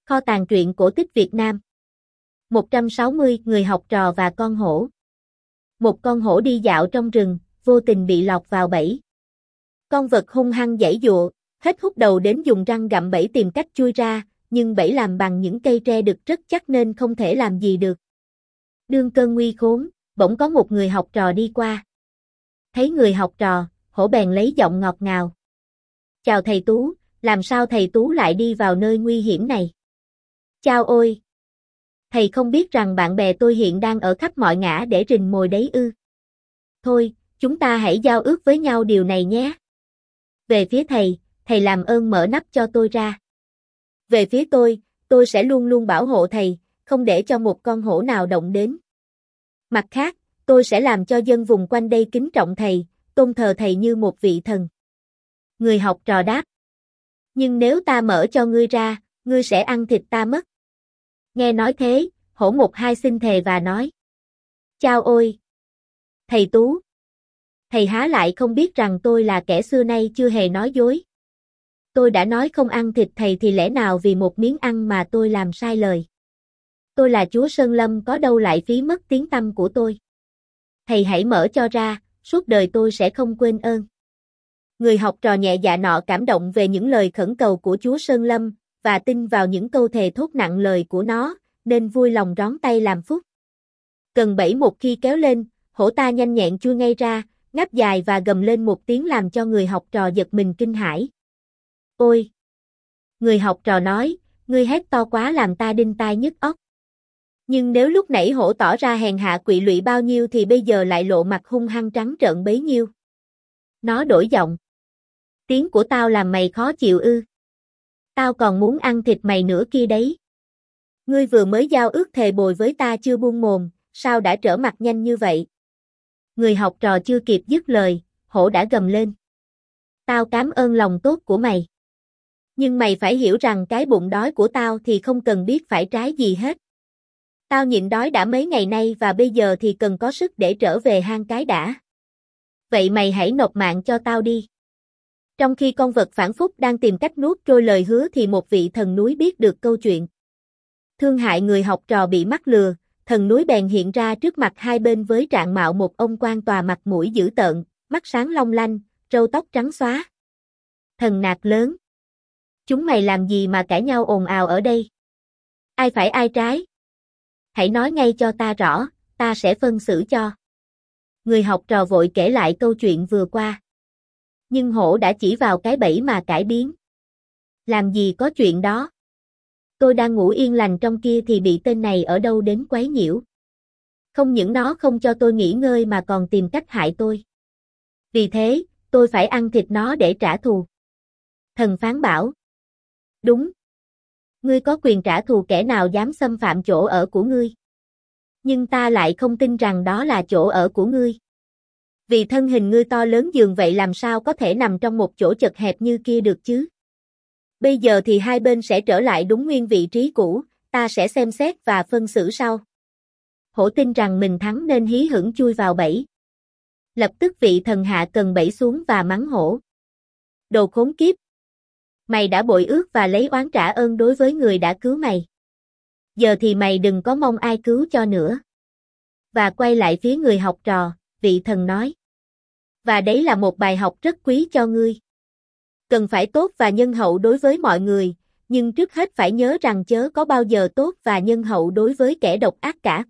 Kho tàng truyện cổ tích Việt Nam. 160 Người học trò và con hổ. Một con hổ đi dạo trong rừng, vô tình bị lọt vào bẫy. Con vật hung hăng giãy giụa, hết hút đầu đến dùng răng gặm bẫy tìm cách chui ra, nhưng bẫy làm bằng những cây tre đực rất chắc nên không thể làm gì được. Đương cơn nguy khốn, bỗng có một người học trò đi qua. Thấy người học trò, hổ bèn lấy giọng ngọt ngào. Chào thầy Tú, làm sao thầy Tú lại đi vào nơi nguy hiểm này? Chao ôi! Thầy không biết rằng bạn bè tôi hiện đang ở khắp mọi ngã để rình mồi đấy ư? Thôi, chúng ta hãy giao ước với nhau điều này nhé. Về phía thầy làm ơn mở nắp cho tôi ra. Về phía tôi sẽ luôn luôn bảo hộ thầy, không để cho một con hổ nào động đến. Mặt khác, tôi sẽ làm cho dân vùng quanh đây kính trọng thầy, tôn thờ thầy như một vị thần. Người học trò đáp. Nhưng nếu ta mở cho ngươi ra, ngươi sẽ ăn thịt ta mất. Nghe nói thế, hổ một hai xin thề và nói. Chao ôi! Thầy Tú! Thầy há lại không biết rằng tôi là kẻ xưa nay chưa hề nói dối. Tôi đã nói không ăn thịt thầy thì lẽ nào vì một miếng ăn mà tôi làm sai lời. Tôi là chúa Sơn Lâm có đâu lại phí mất tiếng tăm của tôi. Thầy hãy mở cho ra, suốt đời tôi sẽ không quên ơn. Người học trò nhẹ dạ nọ cảm động về những lời khẩn cầu của chúa Sơn Lâm, và tin vào những câu thề thốt nặng lời của nó, nên vui lòng rón tay làm phúc. Cần bẫy một khi kéo lên, hổ ta nhanh nhẹn chui ngay ra, ngáp dài và gầm lên một tiếng làm cho người học trò giật mình kinh hãi. Ôi! Người học trò nói, ngươi hét to quá làm ta đinh tai nhức óc. Nhưng nếu lúc nãy hổ tỏ ra hèn hạ quỵ lụy bao nhiêu thì bây giờ lại lộ mặt hung hăng trắng trợn bấy nhiêu. Nó đổi giọng. Tiếng của tao làm mày khó chịu ư? Tao còn muốn ăn thịt mày nữa kia đấy. Ngươi vừa mới giao ước thề bồi với ta chưa buông mồm, sao đã trở mặt nhanh như vậy? Người học trò chưa kịp dứt lời, hổ đã gầm lên. Tao cảm ơn lòng tốt của mày. Nhưng mày phải hiểu rằng cái bụng đói của tao thì không cần biết phải trái gì hết. Tao nhịn đói đã mấy ngày nay và bây giờ thì cần có sức để trở về hang cái đã. Vậy mày hãy nộp mạng cho tao đi. Trong khi con vật phản phúc đang tìm cách nuốt trôi lời hứa thì một vị thần núi biết được câu chuyện. Thương hại người học trò bị mắc lừa, thần núi bèn hiện ra trước mặt hai bên với trạng mạo một ông quan tòa mặt mũi dữ tợn, mắt sáng long lanh, râu tóc trắng xóa. Thần nạt lớn. Chúng mày làm gì mà cãi nhau ồn ào ở đây? Ai phải ai trái? Hãy nói ngay cho ta rõ, ta sẽ phân xử cho. Người học trò vội kể lại câu chuyện vừa qua. Nhưng hổ đã chỉ vào cái bẫy mà cải biến. Làm gì có chuyện đó? Tôi đang ngủ yên lành trong kia thì bị tên này ở đâu đến quấy nhiễu. Không những nó không cho tôi nghỉ ngơi mà còn tìm cách hại tôi. Vì thế, tôi phải ăn thịt nó để trả thù. Thần phán bảo. Đúng. Ngươi có quyền trả thù kẻ nào dám xâm phạm chỗ ở của ngươi. Nhưng ta lại không tin rằng đó là chỗ ở của ngươi. Vì thân hình ngươi to lớn dường vậy làm sao có thể nằm trong một chỗ chật hẹp như kia được chứ? Bây giờ thì hai bên sẽ trở lại đúng nguyên vị trí cũ, ta sẽ xem xét và phân xử sau. Hổ tin rằng mình thắng nên hí hửng chui vào bẫy. Lập tức vị thần hạ cần bẫy xuống và mắng hổ. Đồ khốn kiếp! Mày đã bội ước và lấy oán trả ơn đối với người đã cứu mày. Giờ thì mày đừng có mong ai cứu cho nữa. Và quay lại phía người học trò, vị thần nói. Và đấy là một bài học rất quý cho ngươi. Cần phải tốt và nhân hậu đối với mọi người, nhưng trước hết phải nhớ rằng chớ có bao giờ tốt và nhân hậu đối với kẻ độc ác cả.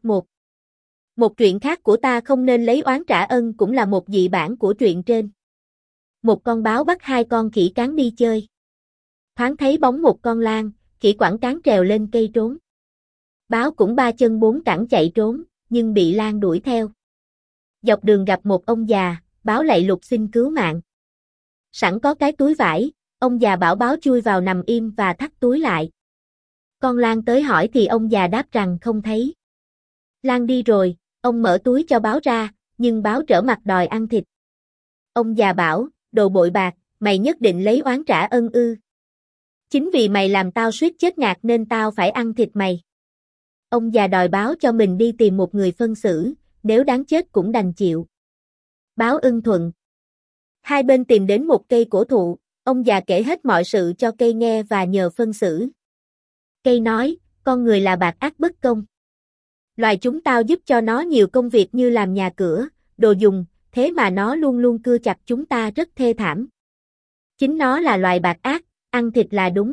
Một chuyện khác của ta không nên lấy oán trả ân cũng là một dị bản của truyện trên. Một con báo bắt hai con khỉ cán đi chơi. Thoáng thấy bóng một con lang, khỉ quẳng cán trèo lên cây trốn. Báo cũng ba chân bốn cẳng chạy trốn, nhưng bị lang đuổi theo. Dọc đường gặp một ông già, báo lạy lục xin cứu mạng. Sẵn có cái túi vải, ông già bảo báo chui vào nằm im và thắt túi lại. Con lang tới hỏi thì ông già đáp rằng không thấy. Lang đi rồi, ông mở túi cho báo ra, nhưng báo trở mặt đòi ăn thịt. Ông già bảo, đồ bội bạc, mày nhất định lấy oán trả ân ư? Chính vì mày làm tao suýt chết ngạt nên tao phải ăn thịt mày. Ông già đòi báo cho mình đi tìm một người phân xử, nếu đáng chết cũng đành chịu. Báo ưng thuận. Hai bên tìm đến một cây cổ thụ, ông già kể hết mọi sự cho cây nghe và nhờ phân xử. Cây nói, con người là bạc ác bất công. Loài chúng tao giúp cho nó nhiều công việc như làm nhà cửa, đồ dùng, thế mà nó luôn luôn cưa chặt chúng ta rất thê thảm. Chính nó là loài bạc ác, ăn thịt là đúng.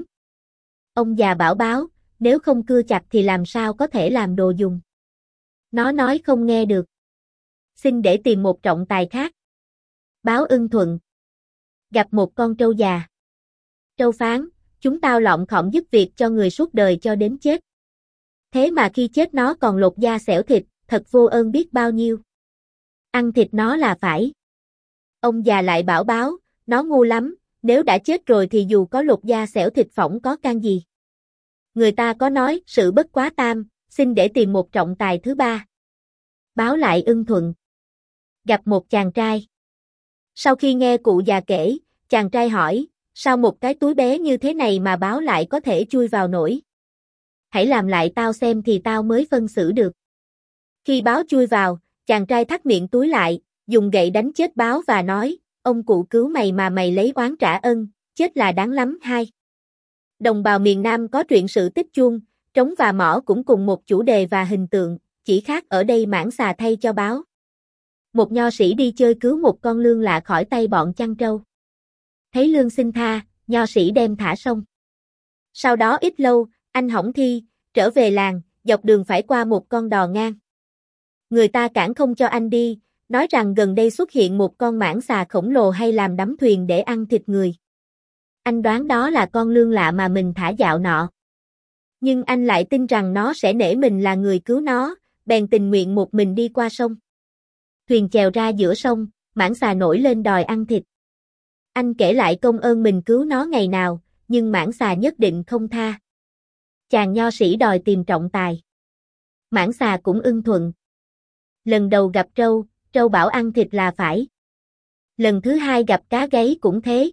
Ông già bảo báo, nếu không cưa chặt thì làm sao có thể làm đồ dùng. Nó nói không nghe được. Xin để tìm một trọng tài khác. Báo ưng thuận. Gặp một con trâu già. Trâu phán, chúng tao lọng khọm giúp việc cho người suốt đời cho đến chết. Thế mà khi chết nó còn lột da xẻo thịt, thật vô ơn biết bao nhiêu. Ăn thịt nó là phải. Ông già lại bảo báo, nó ngu lắm, nếu đã chết rồi thì dù có lột da xẻo thịt phỏng có can gì. Người ta có nói, sự bất quá tam, xin để tìm một trọng tài thứ ba. Báo lại ưng thuận. Gặp một chàng trai. Sau khi nghe cụ già kể, chàng trai hỏi, sao một cái túi bé như thế này mà báo lại có thể chui vào nổi? Hãy làm lại tao xem thì tao mới phân xử được. Khi báo chui vào, chàng trai thắt miệng túi lại, dùng gậy đánh chết báo và nói, ông cụ cứu mày mà mày lấy oán trả ân, chết là đáng lắm. 2. Đồng bào miền Nam có truyện sự tích chuông, trống và mõ cũng cùng một chủ đề và hình tượng, chỉ khác ở đây mãng xà thay cho báo. Một nho sĩ đi chơi cứu một con lươn lạ khỏi tay bọn chăn trâu. Thấy lươn xin tha, nho sĩ đem thả sông. Sau đó ít lâu, anh hỏng thi, trở về làng, dọc đường phải qua một con đò ngang. Người ta cản không cho anh đi, nói rằng gần đây xuất hiện một con mãng xà khổng lồ hay làm đắm thuyền để ăn thịt người. Anh đoán đó là con lươn lạ mà mình thả dạo nọ. Nhưng anh lại tin rằng nó sẽ nể mình là người cứu nó, bèn tình nguyện một mình đi qua sông. Thuyền chèo ra giữa sông, mãng xà nổi lên đòi ăn thịt. Anh kể lại công ơn mình cứu nó ngày nào, nhưng mãng xà nhất định không tha. Chàng nho sĩ đòi tìm trọng tài. Mãng xà cũng ưng thuận. Lần đầu gặp trâu bảo ăn thịt là phải. Lần thứ hai gặp cá gáy cũng thế.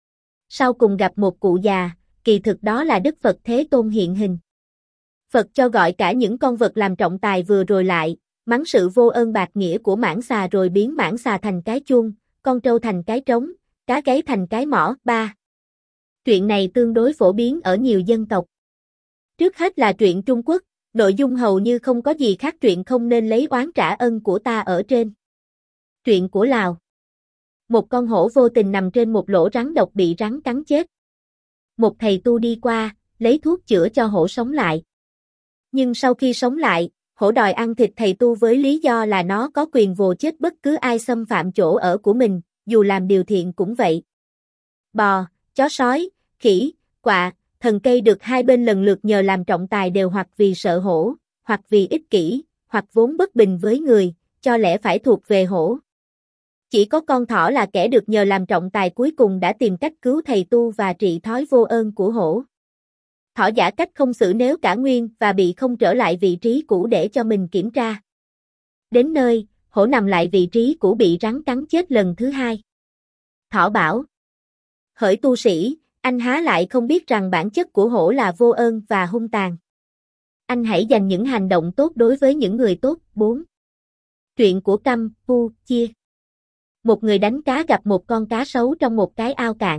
Sau cùng gặp một cụ già, kỳ thực đó là Đức Phật Thế Tôn hiện hình. Phật cho gọi cả những con vật làm trọng tài vừa rồi lại, mắng sự vô ơn bạc nghĩa của mãng xà rồi biến mãng xà thành cái chuông, con trâu thành cái trống, cá gáy thành cái mõ. 3. Truyện này tương đối phổ biến ở nhiều dân tộc. Trước hết là truyện Trung Quốc, nội dung hầu như không có gì khác truyện không nên lấy oán trả ân của ta ở trên. Truyện của Lào. Một con hổ vô tình nằm trên một lỗ rắn độc bị rắn cắn chết. Một thầy tu đi qua, lấy thuốc chữa cho hổ sống lại. Nhưng sau khi sống lại, hổ đòi ăn thịt thầy tu với lý do là nó có quyền vồ chết bất cứ ai xâm phạm chỗ ở của mình, dù làm điều thiện cũng vậy. Bò, chó sói, khỉ, quạ, thần cây được hai bên lần lượt nhờ làm trọng tài đều hoặc vì sợ hổ, hoặc vì ích kỷ, hoặc vốn bất bình với người, cho lẽ phải thuộc về hổ. Chỉ có con thỏ là kẻ được nhờ làm trọng tài cuối cùng đã tìm cách cứu thầy tu và trị thói vô ơn của hổ. Thỏ giả cách không xử nếu cả nguyên và bị không trở lại vị trí cũ để cho mình kiểm tra. Đến nơi, hổ nằm lại vị trí cũ bị rắn cắn chết lần thứ hai. Thỏ bảo: hỡi tu sĩ, anh há lại không biết rằng bản chất của hổ là vô ơn và hung tàn. Anh hãy dành những hành động tốt đối với những người tốt. 4. Truyện của Campuchia. Một người đánh cá gặp một con cá sấu trong một cái ao cạn.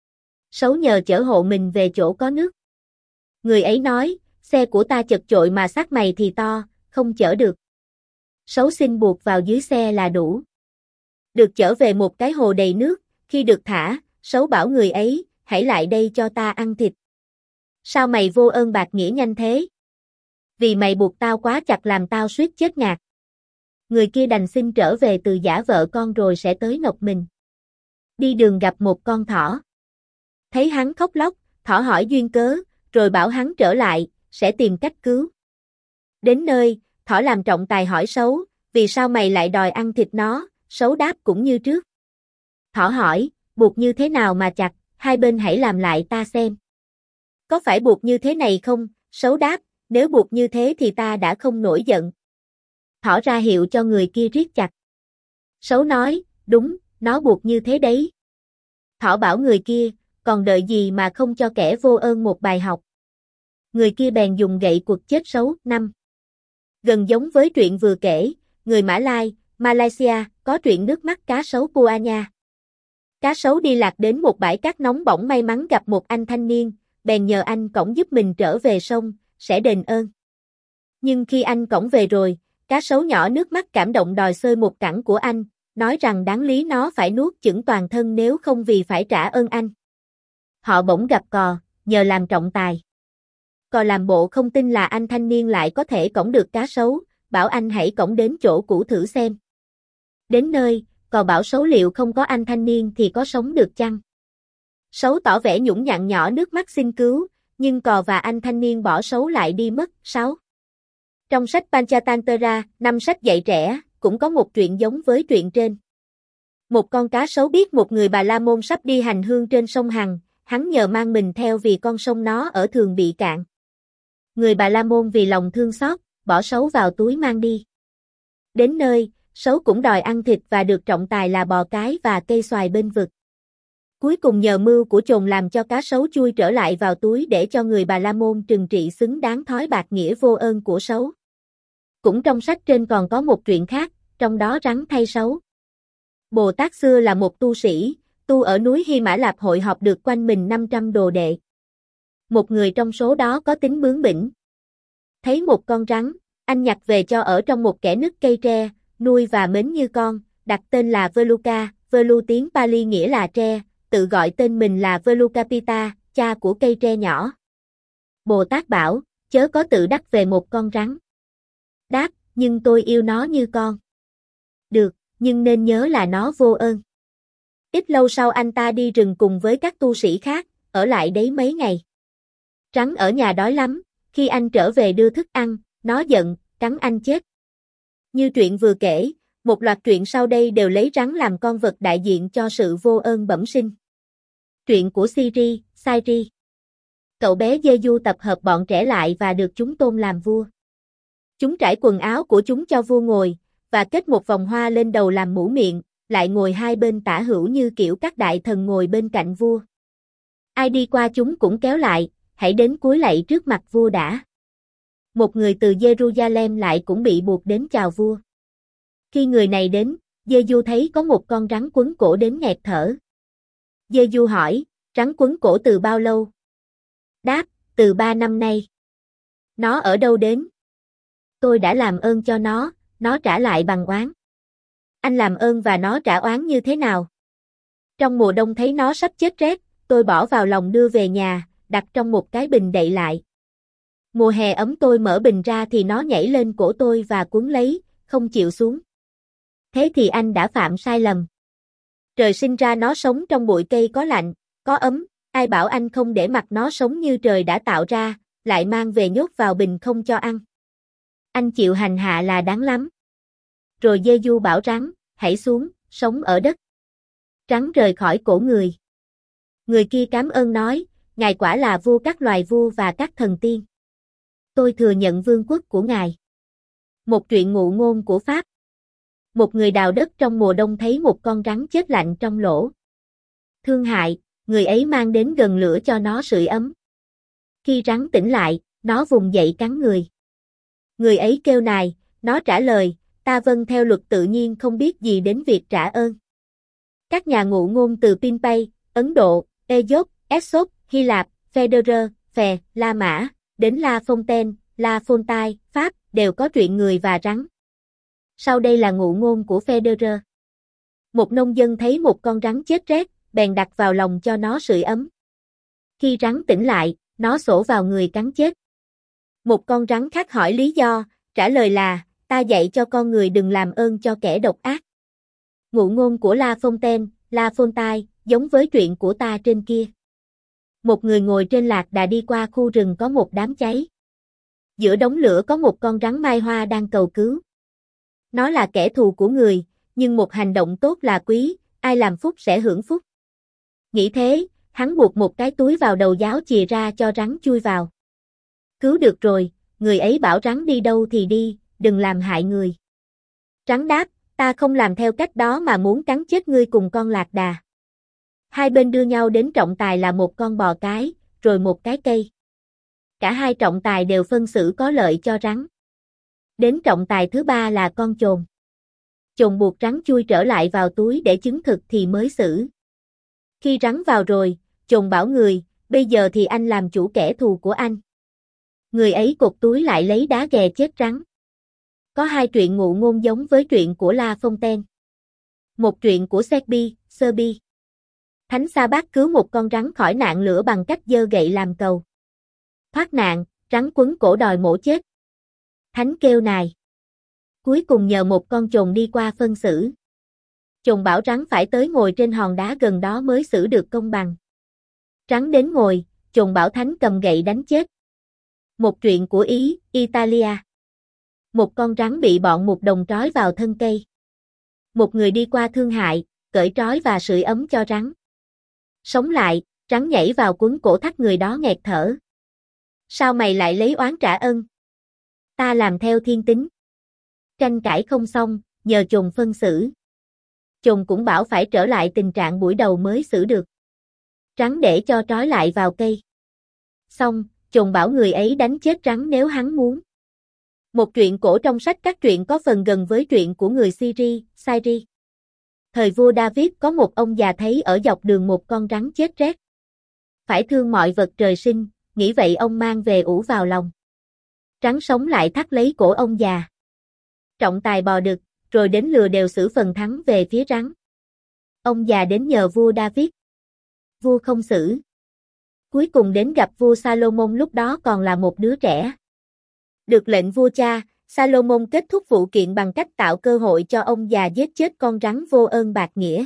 Sấu nhờ chở hộ mình về chỗ có nước. Người ấy nói, xe của ta chật chội mà xác mày thì to, không chở được. Sấu xin buộc vào dưới xe là đủ. Được chở về một cái hồ đầy nước, khi được thả, sấu bảo người ấy, hãy lại đây cho ta ăn thịt. Sao mày vô ơn bạc nghĩa nhanh thế? Vì mày buộc tao quá chặt làm tao suýt chết ngạt. Người kia đành xin trở về từ giả vợ con rồi sẽ tới nộp mình. Đi đường gặp một con thỏ. Thấy hắn khóc lóc, thỏ hỏi duyên cớ, rồi bảo hắn trở lại, sẽ tìm cách cứu. Đến nơi, thỏ làm trọng tài hỏi sấu, vì sao mày lại đòi ăn thịt nó, sấu đáp cũng như trước. Thỏ hỏi, buộc như thế nào mà chặt, hai bên hãy làm lại ta xem. Có phải buộc như thế này không, sấu đáp, nếu buộc như thế thì ta đã không nổi giận. Thỏ ra hiệu cho người kia riết chặt. Sấu nói, đúng, nó buộc như thế đấy. Thỏ bảo người kia, còn đợi gì mà không cho kẻ vô ơn một bài học. Người kia bèn dùng gậy quật chết sấu. 5. Gần giống với truyện vừa kể, người Mã Lai, Malaysia, có truyện nước mắt cá sấu Puanya. Cá sấu đi lạc đến một bãi cát nóng bỏng may mắn gặp một anh thanh niên, bèn nhờ anh cõng giúp mình trở về sông, sẽ đền ơn. Nhưng khi anh cõng về rồi, cá sấu nhỏ nước mắt cảm động đòi xơi một cẳng của anh, nói rằng đáng lý nó phải nuốt chửng toàn thân nếu không vì phải trả ơn anh. Họ bỗng gặp cò, nhờ làm trọng tài. Cò làm bộ không tin là anh thanh niên lại có thể cõng được cá sấu, bảo anh hãy cõng đến chỗ cũ thử xem. Đến nơi, cò bảo sấu liệu không có anh thanh niên thì có sống được chăng? Sấu tỏ vẻ nhũng nhặn nhỏ nước mắt xin cứu, nhưng cò và anh thanh niên bỏ sấu lại đi mất. 6. Trong sách Panchatantra, 5 sách dạy trẻ, cũng có một truyện giống với truyện trên. Một con cá sấu biết một người Bà La Môn sắp đi hành hương trên sông Hằng, hắn nhờ mang mình theo vì con sông nó ở thường bị cạn. Người Bà La Môn vì lòng thương xót, bỏ sấu vào túi mang đi. Đến nơi, sấu cũng đòi ăn thịt và được trọng tài là bò cái và cây xoài bên vực. Cuối cùng nhờ mưu của chồn làm cho cá sấu chui trở lại vào túi để cho người Bà La Môn trừng trị xứng đáng thói bạc nghĩa vô ơn của sấu. Cũng trong sách trên còn có một truyện khác, trong đó rắn thay sấu. Bồ Tát xưa là một tu sĩ, tu ở núi Hy Mã Lạp hội họp được quanh mình 500 đồ đệ. Một người trong số đó có tính bướng bỉnh. Thấy một con rắn, anh nhặt về cho ở trong một kẽ nứt cây tre, nuôi và mến như con, đặt tên là Veluca, Velu tiếng Pali nghĩa là tre, tự gọi tên mình là Velukapita, cha của cây tre nhỏ. Bồ Tát bảo, chớ có tự đắc về một con rắn. Đáp, nhưng tôi yêu nó như con. Được, nhưng nên nhớ là nó vô ơn. Ít lâu sau anh ta đi rừng cùng với các tu sĩ khác, ở lại đấy mấy ngày. Rắn ở nhà đói lắm, khi anh trở về đưa thức ăn, nó giận, cắn anh chết. Như truyện vừa kể, một loạt truyện sau đây đều lấy rắn làm con vật đại diện cho sự vô ơn bẩm sinh. Truyện của Sairi. Cậu bé Jeju tập hợp bọn trẻ lại và được chúng tôn làm vua. Chúng trải quần áo của chúng cho vua ngồi, và kết một vòng hoa lên đầu làm mũ miệng, lại ngồi hai bên tả hữu như kiểu các đại thần ngồi bên cạnh vua. Ai đi qua chúng cũng kéo lại, hãy đến cúi lạy trước mặt vua đã. Một người từ Jerusalem lại cũng bị buộc đến chào vua. Khi người này đến, Jeju thấy có một con rắn quấn cổ đến nghẹt thở. Jeju hỏi, rắn quấn cổ từ bao lâu? Đáp, từ 3 năm nay. Nó ở đâu đến? Tôi đã làm ơn cho nó trả lại bằng oán. Anh làm ơn và nó trả oán như thế nào? Trong mùa đông thấy nó sắp chết rét, tôi bỏ vào lòng đưa về nhà, đặt trong một cái bình đậy lại. Mùa hè ấm tôi mở bình ra thì nó nhảy lên cổ tôi và quấn lấy, không chịu xuống. Thế thì anh đã phạm sai lầm. Trời sinh ra nó sống trong bụi cây có lạnh, có ấm, ai bảo anh không để mặc nó sống như trời đã tạo ra, lại mang về nhốt vào bình không cho ăn. Anh chịu hành hạ là đáng lắm. Rồi Jeju bảo rắn, hãy xuống, sống ở đất. Rắn rời khỏi cổ người. Người kia cảm ơn nói, ngài quả là vua các loài vua và các thần tiên. Tôi thừa nhận vương quốc của ngài. Một truyện ngụ ngôn của Pháp. Một người đào đất trong mùa đông thấy một con rắn chết lạnh trong lỗ. Thương hại, người ấy mang đến gần lửa cho nó sưởi ấm. Khi rắn tỉnh lại, nó vùng dậy cắn người. Người ấy kêu nài, nó trả lời, ta vâng theo luật tự nhiên không biết gì đến việc trả ơn. Các nhà ngụ ngôn từ Pinpay, Ấn Độ, Aesop, Aesop, Hy Lạp, Federer, Phè, La Mã, đến La Fontaine, La Fontaine, Pháp, đều có truyện người và rắn. Sau đây là ngụ ngôn của Federer. Một nông dân thấy một con rắn chết rét, bèn đặt vào lòng cho nó sưởi ấm. Khi rắn tỉnh lại, nó sổ vào người cắn chết. Một con rắn khác hỏi lý do, trả lời là, ta dạy cho con người đừng làm ơn cho kẻ độc ác. Ngụ ngôn của La Fontaine, La Fontaine, giống với truyện của ta trên kia. Một người ngồi trên lạc đà đi qua khu rừng có một đám cháy. Giữa đống lửa có một con rắn mai hoa đang cầu cứu. Nó là kẻ thù của người, nhưng một hành động tốt là quý, ai làm phúc sẽ hưởng phúc. Nghĩ thế, hắn buộc một cái túi vào đầu giáo chìa ra cho rắn chui vào. Cứu được rồi, người ấy bảo rắn đi đâu thì đi, đừng làm hại người. Rắn đáp, ta không làm theo cách đó mà muốn cắn chết ngươi cùng con lạc đà. Hai bên đưa nhau đến trọng tài là một con bò cái, rồi một cái cây. Cả hai trọng tài đều phân xử có lợi cho rắn. Đến trọng tài thứ ba là con chồn. Chồn buộc rắn chui trở lại vào túi để chứng thực thì mới xử. Khi rắn vào rồi, chồn bảo người, bây giờ thì anh làm chủ kẻ thù của anh. Người ấy cột túi lại lấy đá ghè chết rắn. Có hai truyện ngụ ngôn giống với truyện của La Fontaine. Một truyện của Serby. Thánh Sa Bát cứu một con rắn khỏi nạn lửa bằng cách giơ gậy làm cầu. Thoát nạn, rắn quấn cổ đòi mổ chết. Thánh kêu nài. Cuối cùng nhờ một con chồn đi qua phân xử. Chồn bảo rắn phải tới ngồi trên hòn đá gần đó mới xử được công bằng. Rắn đến ngồi, chồn bảo thánh cầm gậy đánh chết. Một truyện của Ý, Italia. Một con rắn bị bọn mục đồng trói vào thân cây. Một người đi qua thương hại, cởi trói và sưởi ấm cho rắn. Sống lại, rắn nhảy vào quấn cổ thắt người đó nghẹt thở. Sao mày lại lấy oán trả ân? Ta làm theo thiên tính. Tranh cãi không xong, nhờ chồn phân xử. Chồn cũng bảo phải trở lại tình trạng buổi đầu mới xử được. Rắn để cho trói lại vào cây. Xong, chồn bảo người ấy đánh chết rắn nếu hắn muốn. Một truyện cổ trong sách các truyện có phần gần với truyện của người Syri. Thời vua David có một ông già thấy ở dọc đường một con rắn chết rét. Phải thương mọi vật trời sinh, nghĩ vậy ông mang về ủ vào lòng. Rắn sống lại thắt lấy cổ ông già. Trọng tài bò đực, rồi đến lừa đều xử phần thắng về phía rắn. Ông già đến nhờ vua David. Vua không xử. Cuối cùng đến gặp vua Salomon lúc đó còn là một đứa trẻ. Được lệnh vua cha, Salomon kết thúc vụ kiện bằng cách tạo cơ hội cho ông già giết chết con rắn vô ơn bạc nghĩa.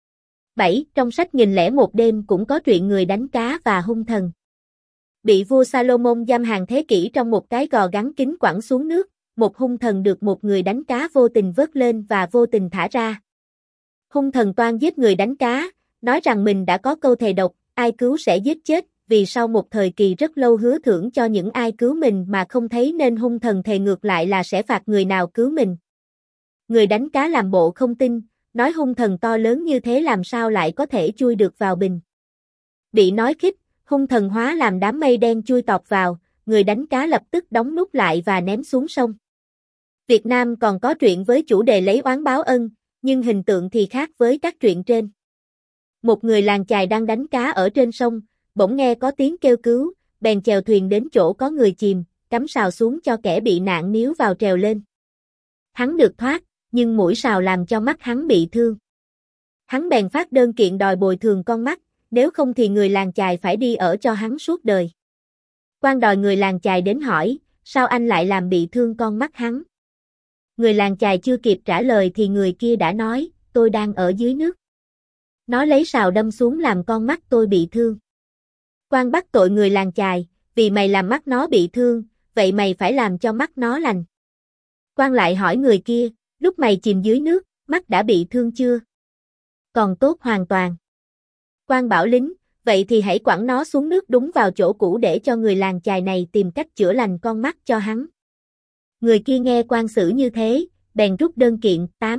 7. Trong sách Nghìn lẻ một đêm cũng có truyện người đánh cá và hung thần. Bị vua Salomon giam hàng thế kỷ trong một cái gò gắn kín quẳng xuống nước, một hung thần được một người đánh cá vô tình vớt lên và vô tình thả ra. Hung thần toan giết người đánh cá, nói rằng mình đã có câu thề độc, ai cứu sẽ giết chết, vì sau một thời kỳ rất lâu hứa thưởng cho những ai cứu mình mà không thấy nên hung thần thề ngược lại là sẽ phạt người nào cứu mình. Người đánh cá làm bộ không tin, nói hung thần to lớn như thế làm sao lại có thể chui được vào bình. Bị nói khích, hung thần hóa làm đám mây đen chui tọt vào, người đánh cá lập tức đóng nút lại và ném xuống sông. Việt Nam còn có truyện với chủ đề lấy oán báo ân, nhưng hình tượng thì khác với các truyện trên. Một người làng chài đang đánh cá ở trên sông, bỗng nghe có tiếng kêu cứu, bèn chèo thuyền đến chỗ có người chìm, cắm sào xuống cho kẻ bị nạn níu vào trèo lên. Hắn được thoát, nhưng mũi sào làm cho mắt hắn bị thương. Hắn bèn phát đơn kiện đòi bồi thường con mắt, nếu không thì người làng chài phải đi ở cho hắn suốt đời. Quan đòi người làng chài đến hỏi, sao anh lại làm bị thương con mắt hắn? Người làng chài chưa kịp trả lời thì người kia đã nói, tôi đang ở dưới nước. Nó lấy sào đâm xuống làm con mắt tôi bị thương. Quan bắt tội người làng chài, vì mày làm mắt nó bị thương, vậy mày phải làm cho mắt nó lành. Quan lại hỏi người kia, lúc mày chìm dưới nước, mắt đã bị thương chưa? Còn tốt hoàn toàn. Quan bảo lính, vậy thì hãy quẳng nó xuống nước đúng vào chỗ cũ để cho người làng chài này tìm cách chữa lành con mắt cho hắn. Người kia nghe quan xử như thế, bèn rút đơn kiện. 8.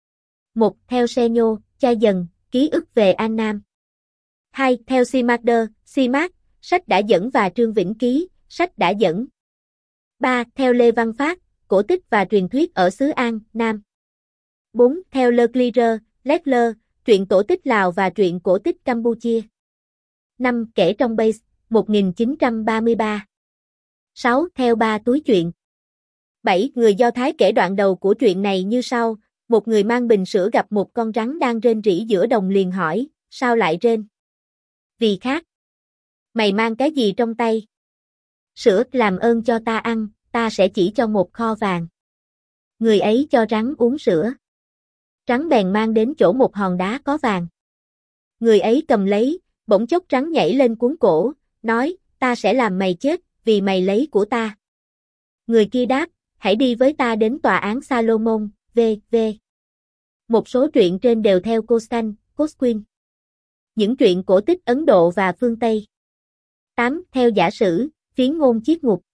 1. Theo Senyo, cha dần, ký ức về An Nam. 2. Theo Simac, sách đã dẫn và Trương Vĩnh Ký, sách đã dẫn. 3. Theo Lê Văn Phát, cổ tích và truyền thuyết ở xứ An, Nam. 4. Theo Leclerc, truyện tổ tích Lào và truyện cổ tích Campuchia. 5. Kể trong Base, 1933. 6. Theo Ba Túi Chuyện. 7. Người Do Thái kể đoạn đầu của truyện này như sau, một người mang bình sữa gặp một con rắn đang rên rỉ giữa đồng liền hỏi, sao lại rên? Vì khát. Mày mang cái gì trong tay? Sữa, làm ơn cho ta ăn, ta sẽ chỉ cho một kho vàng. Người ấy cho rắn uống sữa. Rắn bèn mang đến chỗ một hòn đá có vàng. Người ấy cầm lấy, bỗng chốc rắn nhảy lên cuốn cổ, nói, ta sẽ làm mày chết, vì mày lấy của ta. Người kia đáp, hãy đi với ta đến tòa án Salomon, v.v. Một số truyện trên đều theo Cosquin. Những truyện cổ tích Ấn Độ và phương Tây. 8. Theo giả sử, phiến ngôn chiết ngục.